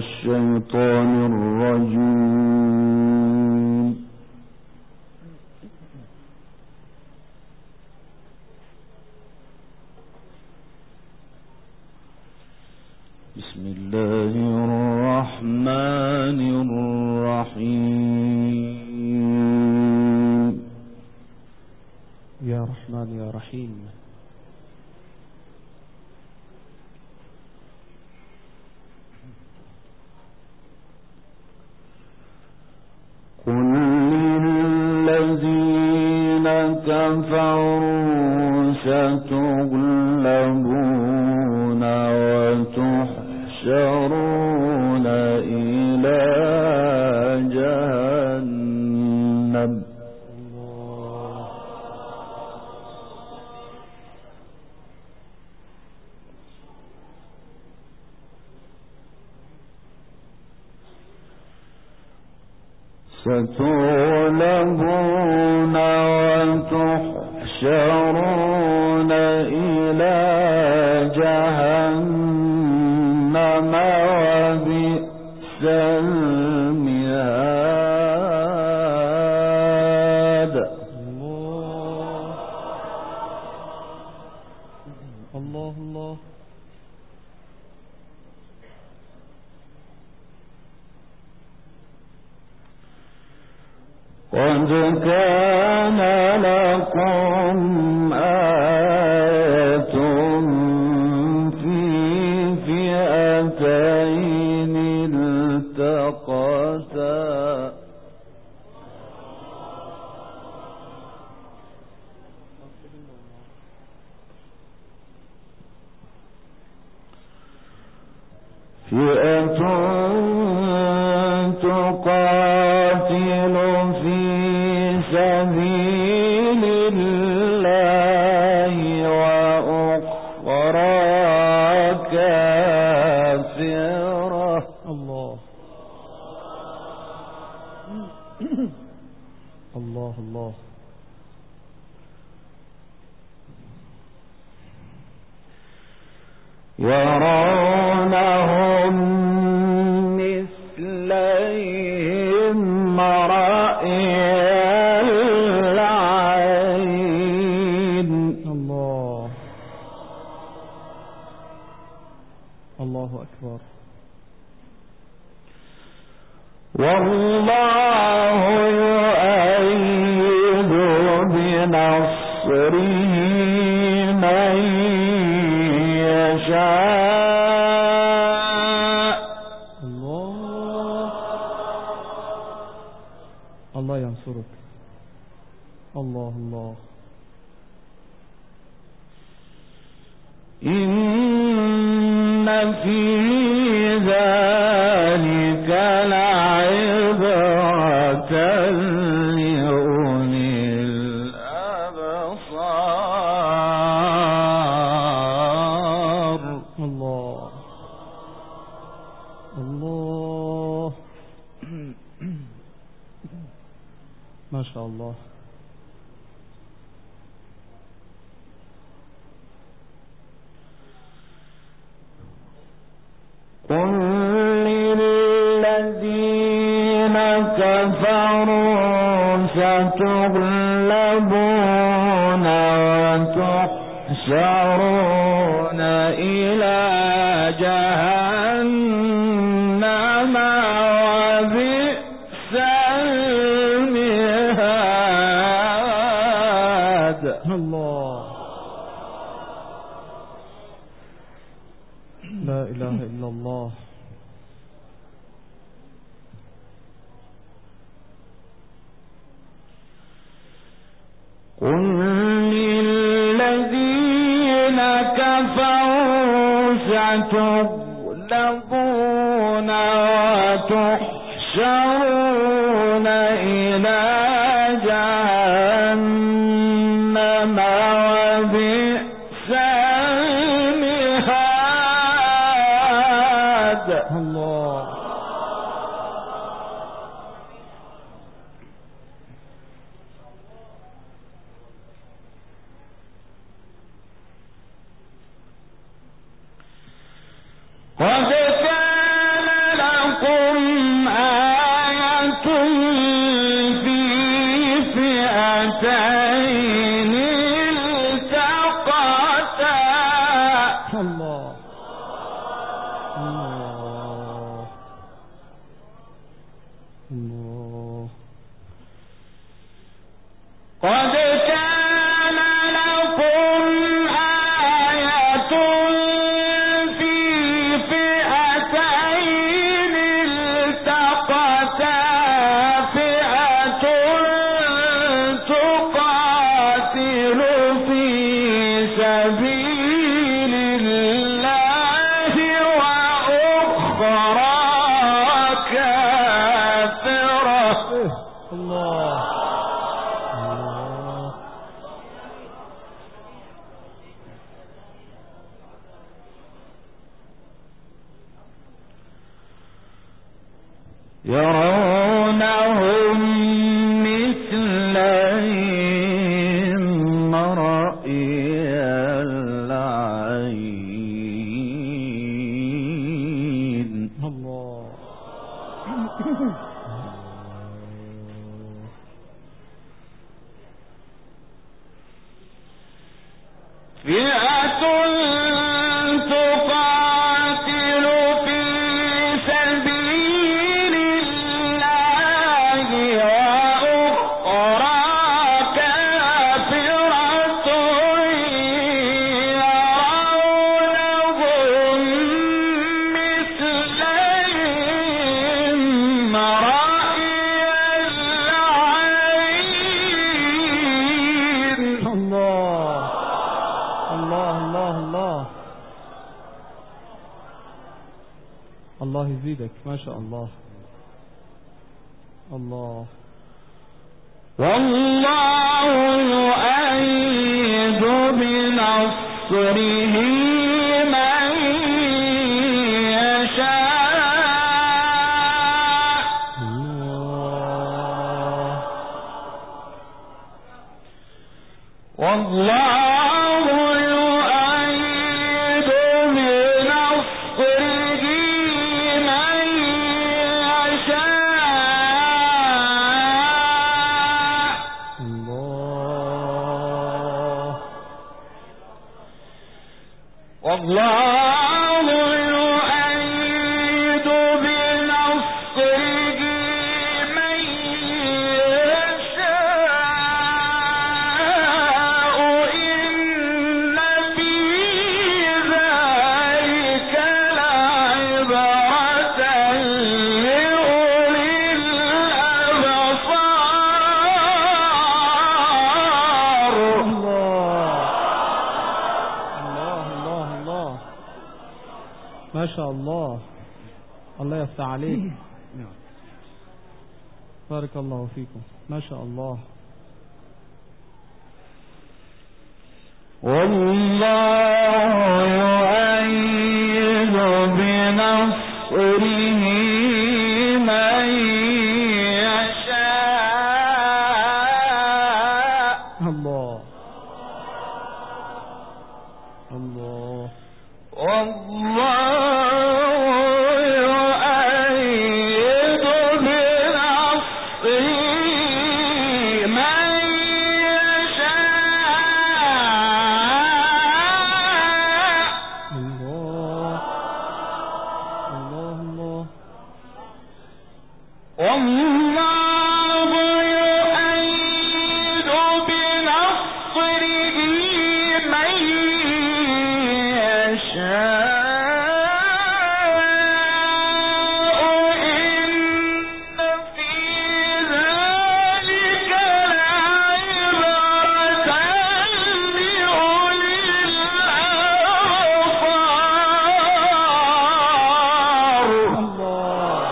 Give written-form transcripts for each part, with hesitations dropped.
الشيطان الرجيم. بسم الله الرحمن الرحيم. يا رحمن يا رحيم. قل للذين كفروا ستغلبون وتحشرون إلى جهنم. ستغلبون وتحشرون إلى جهنم وبئس المهاد. الله الله. قد كان لكم آية في فئتين التقتا فئة تقاتل في سبيل الله وأخرى كافرة. الله الله الله. يرونهم مثليهم رأي العين. الله الله أكبر. والله يؤيد بنصره من يشاء. الله الله ينصرك. الله الله. إن في ذلك لعبرة لأولي الأبصار. الله الله. ما شاء الله. قل للذين كفروا ستغلبون وتحشرون إلى جهنم وبئس المهاد. الله لا إله إلا الله. قل للذين كفروا ستغلبون وتحشرون إلى جهنم وبئس المهاد. الله قد كان الله الله يرونهم مثليهم رأي العين الله فئة تقاتل في سبيل الله وأخرى كافرة يرونهم مثليهم رأي العين الله الله الله الله الله يزيدك ما شاء الله الله والله يؤيد بنصره من يشاء الله والله يؤيد بنصره من يشاء الله والله يؤيد بنصره من يشاء إن في ذلك لعبرة لأولي الأبصار الله الله الله ما شاء الله الله يفتح عليك بارك الله فيكم ما شاء الله والله يؤيد بنصره من يشاء الله الله والله يؤيد بنصره من يشاء الله الله الله والله يؤيد بنصره من يشاء إن في ذلك لعبرة لأولي الأبصار الله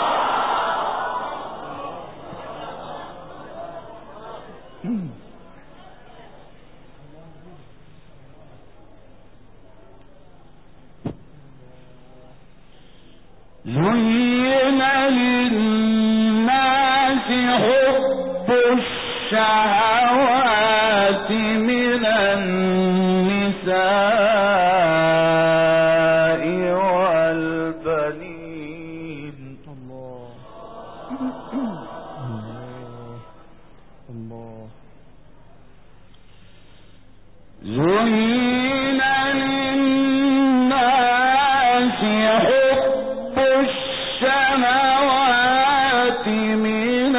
زين للناس حب الشهوات من النساء والبنين الله الله زين للناس حب الشهوات من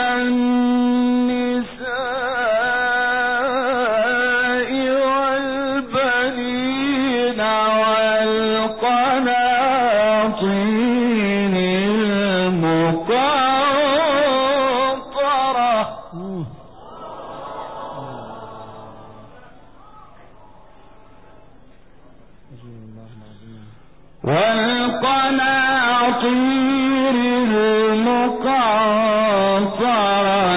النساء والبنين والقناطير المقنطرة والقناطير المقنطرة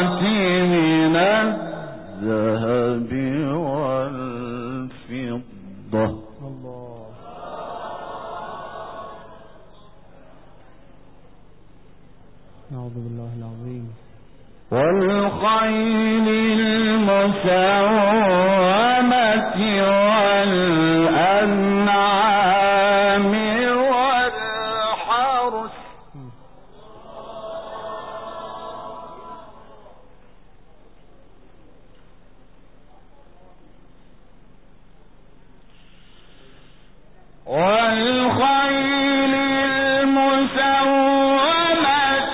والخيل المسومة والأنعام والحرث والخيل المسومة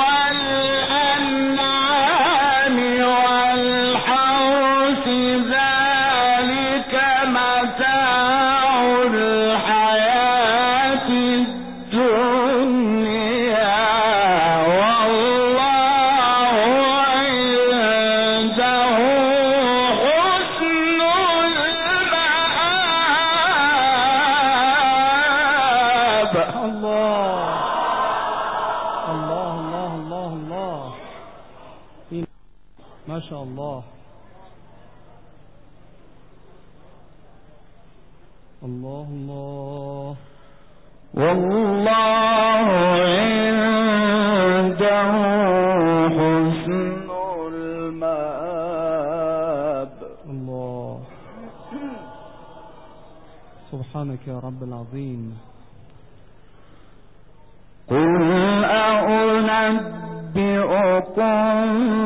والأنعام والحرث ذلك متاع الحياة الدنيا والله عنده حسن المآب. الله الله الله الله ما شاء الله. الله الله. والله عنده حسن المآب. الله. سبحانك يا رب العظيم. قل أنبئكم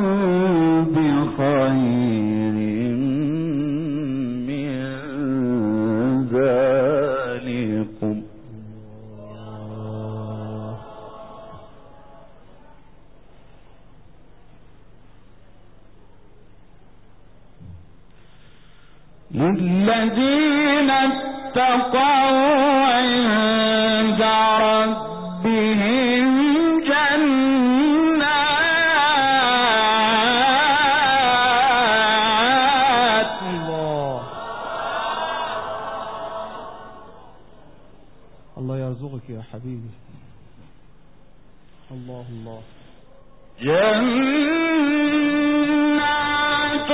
بخير من ذلكم للذين اتقوا عند ربهم جنات. الله يرزقك يا حبيبي. الله الله. جنات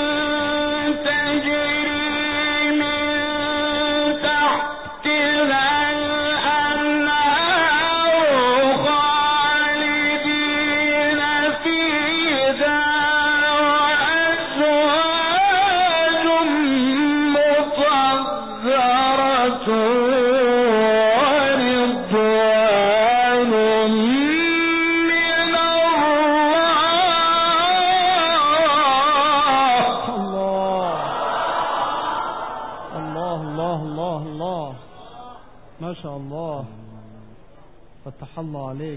تجري من تحتها الأنهار خالدين فيها وأزواج مطهرة ورضوان من الله الله الله. ما شاء الله. فتح الله عليك.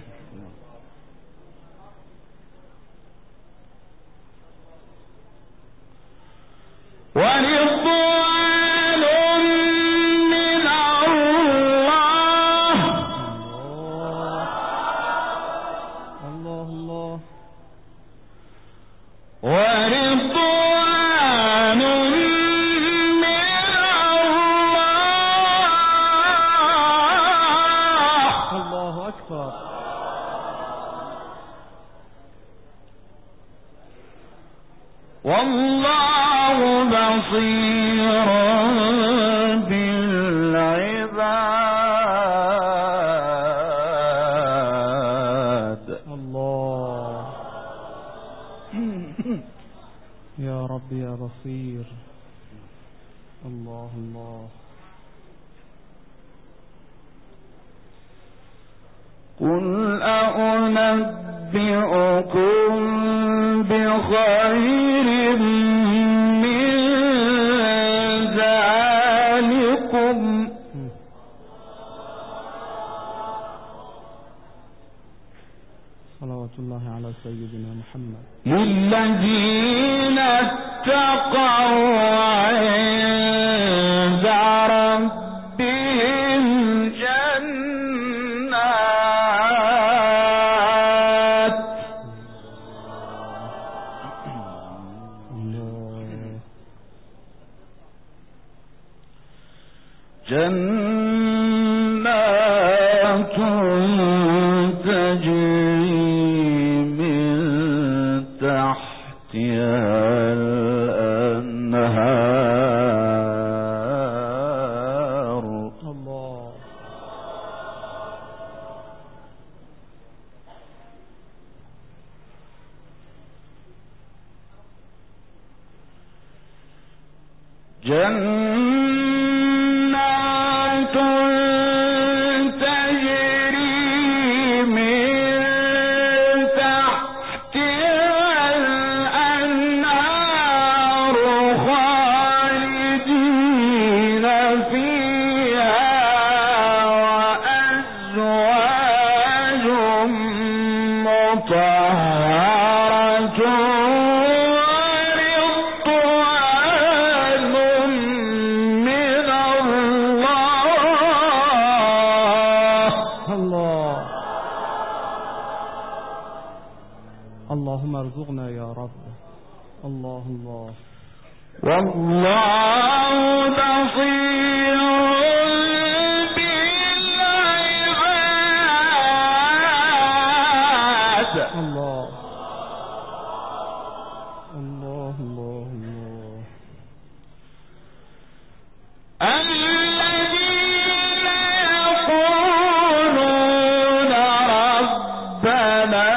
ورضوان من الله. الله الله. ورضوان من الله. الله أكبر. والله بصير بالعباد. الله. يا رب يا بصير. الله الله. قل أنبئكم بخير من ذلكم صلوات الله على سيدنا محمد. للذين اتقوا عند ربهم جنات. جنات تجري من تحتها الأنهار. الله. جنات تجري من تحتها الأنهار خالدين فيها وأزواج مطهرة اللهم ارزقنا يا رب. الله الله. والله بصير بالعباد. الله الله الله الله. الذين يقولون ربنا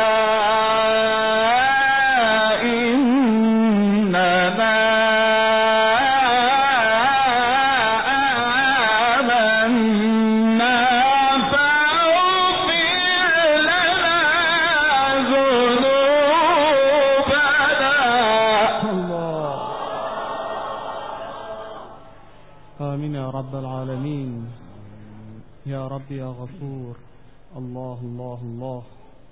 رب العالمين. يا رب يا غفور. الله الله الله.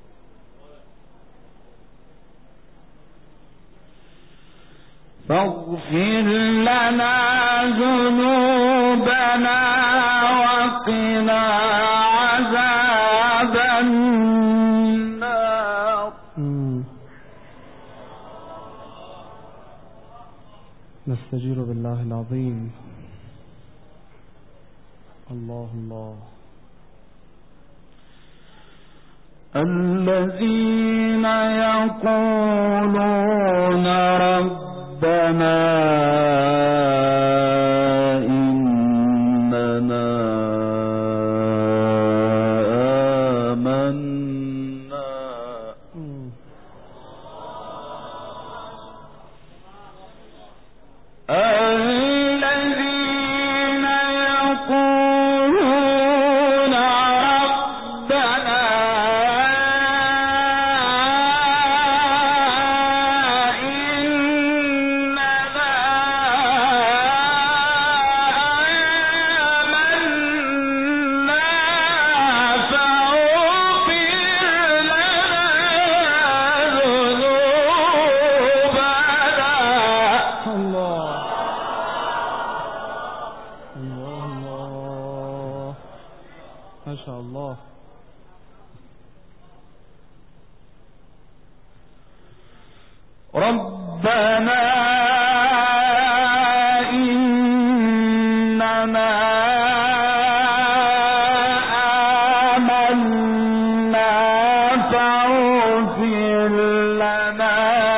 فاغفر لنا ذنوبنا وقنا عذاب النار. نستجير بالله العظيم. الله الله. الذين يقولون ربنا إننا آمنا ربنا إننا آمنا فاغفر لنا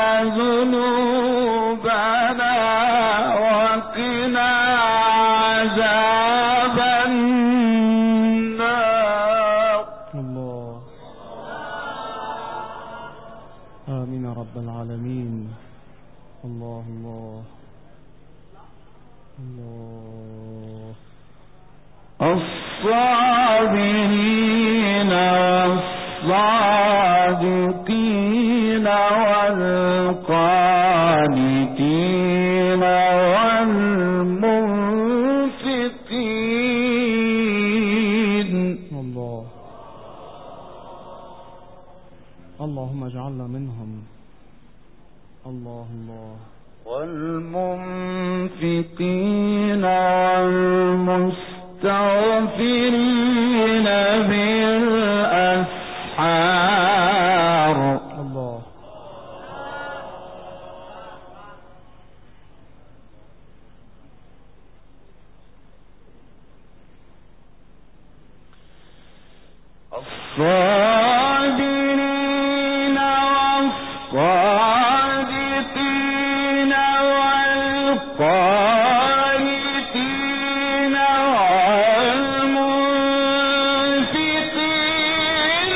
ذنوبنا وقنا عذاب النار. الله. آمين يا رب العالمين. الله الله الله. الصابرين والصادقين والقانتين والمنفقين. الله. اللهم اجعلنا منهم. الله الله. والمنفقين والمستغفرين بالأسحار. الله. الصابرين والصادقين والقانتين والمنفقين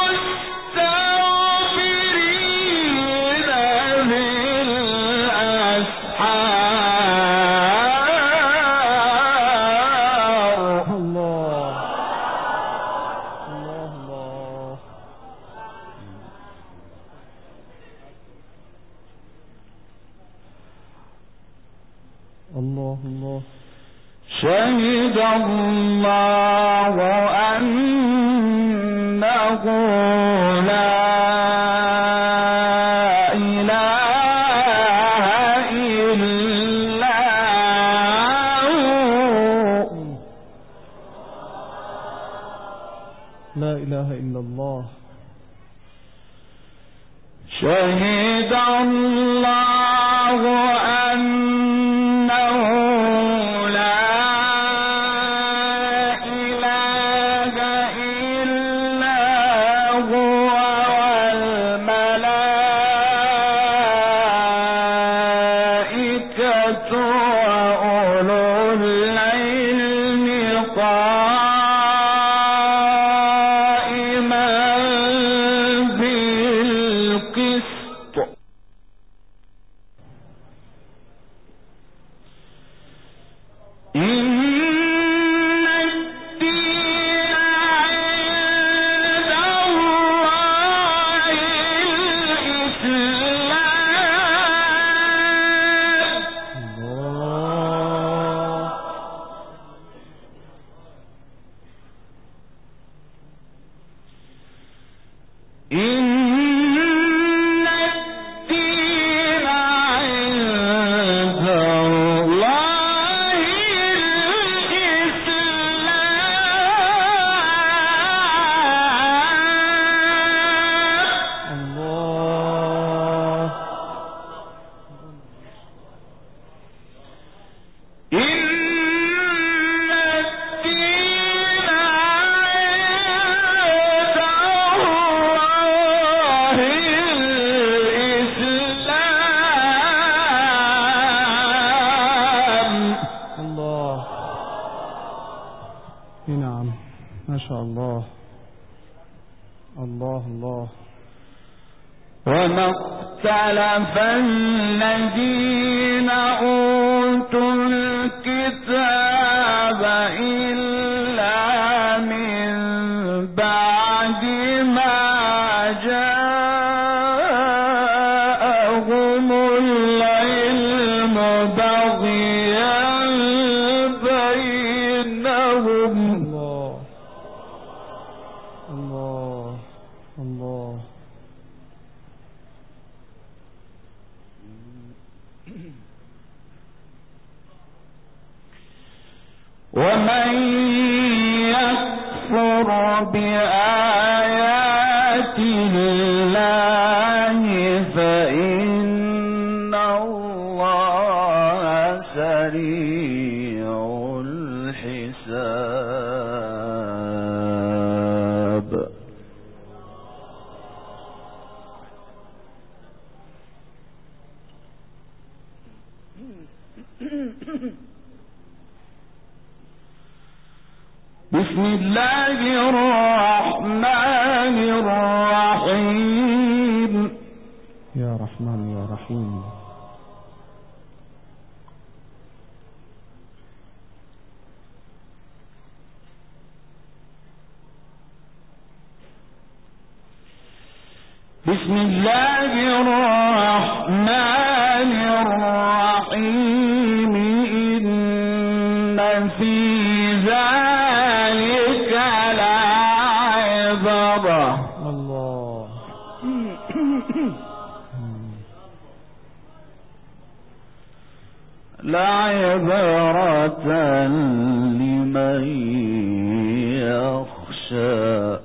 والمستغفرين بالأسحار. الله الله. شهد الله أنه لا إله إلا هو. لا إله إلا الله. شهد الله أنه لا إله إلا هو والملائكة وأولو العلم قائما بالقسط. نعم، ما شاء الله. الله الله. وما اختلف الذين أوتوا الكتاب إلا من بعد ما جاءهم العلم بغيا بينهم. الله الله. ومن يكفر بآيات الله فإن الله سريع الحساب. بسم الله الرحمن الرحيم. يا رحمن يا رحيم. بسم الله الرحمن الرحيم. إن في ذلك لعبرة. الله. لعبرة لمن يخشى.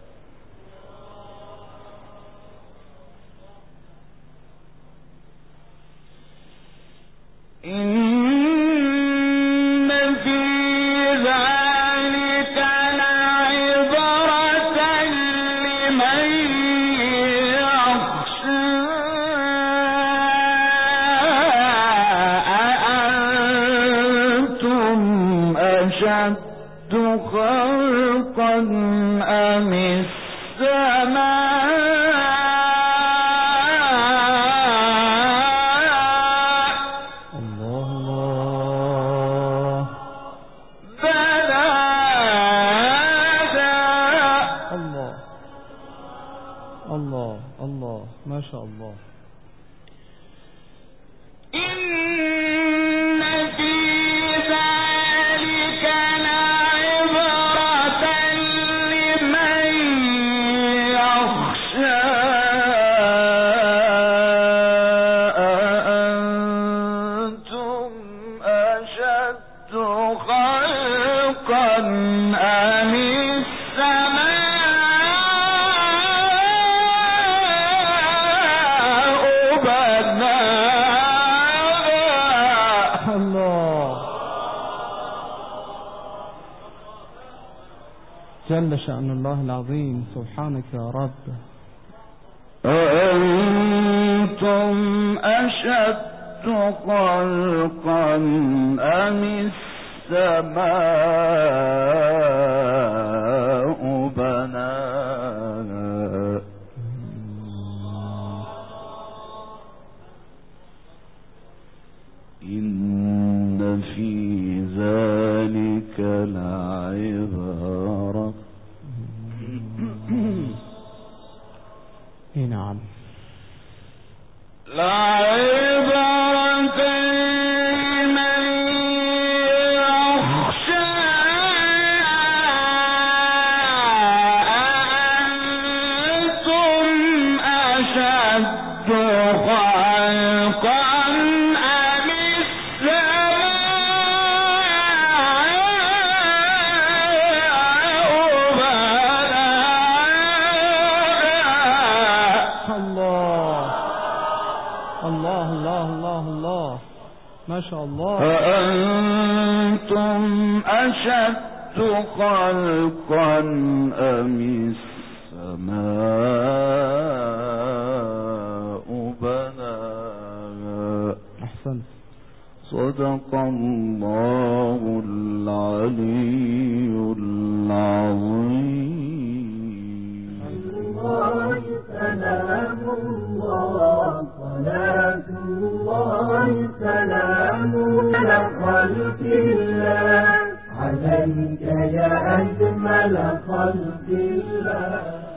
إن في ذلك لعبرة لمن يخشى. أأنتم أشد خلقا أم السماء؟ الله الله. ما شاء الله. إن في جل شأن الله العظيم. سبحانك يا رب. أأنتم أشد خلقا أم السماء بناها إن في ذلك لعبرة. نعم، لعبرة لمن يخشى. أأنتم أشد خلقا أم الله ما شاء الله. أأنتم أشد خلقا أم السماء بناها. أحسنت. صدق الله العلي العظيم. الله سلام